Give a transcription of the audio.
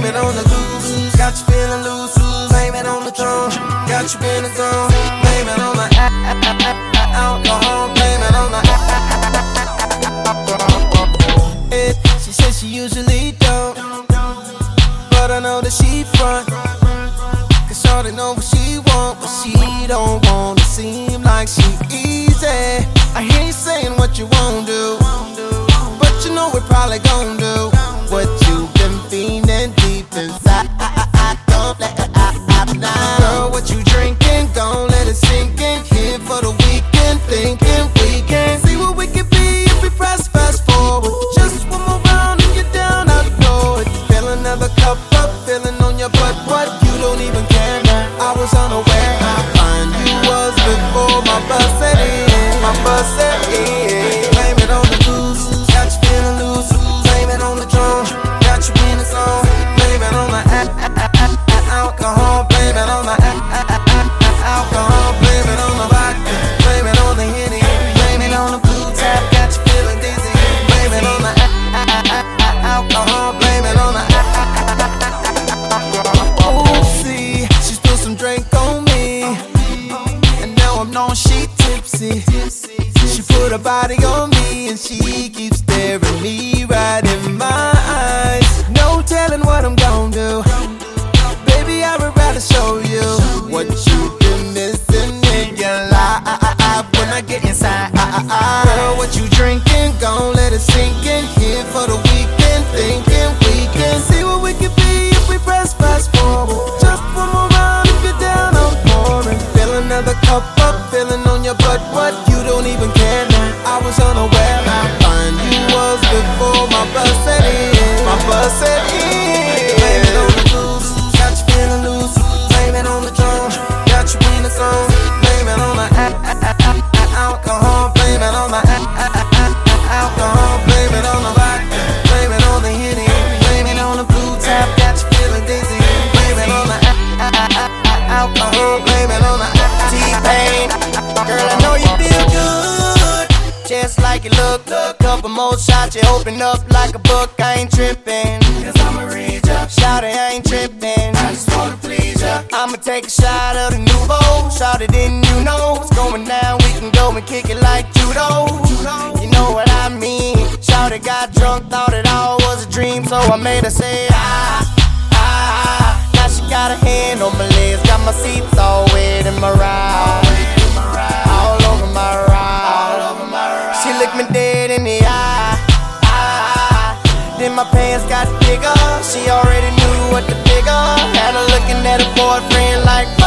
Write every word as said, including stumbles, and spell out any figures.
blame it on the goose. Got you feeling loose, blame it on the throne. Got you in the zone, blame it on the alcohol, blame it on the She says she usually don't, but I know that she front. Cause shorty know what she want, but she don't want to seem like she easy. I hear you saying what you won't do, but you know we're probably gon' do what you've been feeling deep inside. I, I, I don't let it out, out now. Girl, what you drinking? Gon' let it sink in. Here for the weekend, thinking we can see what we can be if we press fast forward. Just one more round and you're down, I know it. Fill another cup up, feeling on your butt. What? You don't even care now. I was unaware how fine you was before my bus set in. My bus set in. Blame it on the booze, got you feeling loose. Blame it on the drum, got you in the zone. Blame it on the alcohol. Blame it on the alcohol. Blame it on the vodka. Blame it on the Henny. Blame it on the blue tap, got you feeling dizzy. Blame it on the alcohol. Blame it on the Oopsie, she spilled some drink on me, and now I'm knowing she tipsy. She put her body on me, and she keeps staring me right in my eyes. No telling what I'm gon' do. Baby, I would rather show you what you've been missing in your life when I get inside. Girl, what you drinking? Gon' let it sink in. Here for the weekend, thinking we can see what we can be if we press fast forward. Just one more round if you're down, I'm pouring. Fill another cup up, feeling on your butt. What? You don't even care now. I was unaware how fine you was before my bus set in. My bus set in. Blame it on the booze, got you feeling loose. Blame it on the drum, got you in the zone. Blame it on the alcohol. Blame it on the alcohol. Blame it on the vodka. Blame it on the Henny. Blame it on the blue tap, got you feeling dizzy. Blame it on the alcohol. Blame it on the T-Pain. Girl, I know you feel good, just like you look. Couple more shots, you open up like a book. I ain't trippin', cause I'ma read ya. Shout it, I ain't trippin', I just wanna please ya. I'ma take a shot of the nouveau. Shout it, didn't you know what's going down? We can go and kick it like judo. You know what I mean. Shout it, got drunk, thought it all was a dream, so I made her say ah, ah. Now she got a hand on my legs, got my seats all wet in my ride. All over my ride. She looked me dead in the eye. Then my pants got bigger. She already knew what to figure. Had her looking at her boyfriend like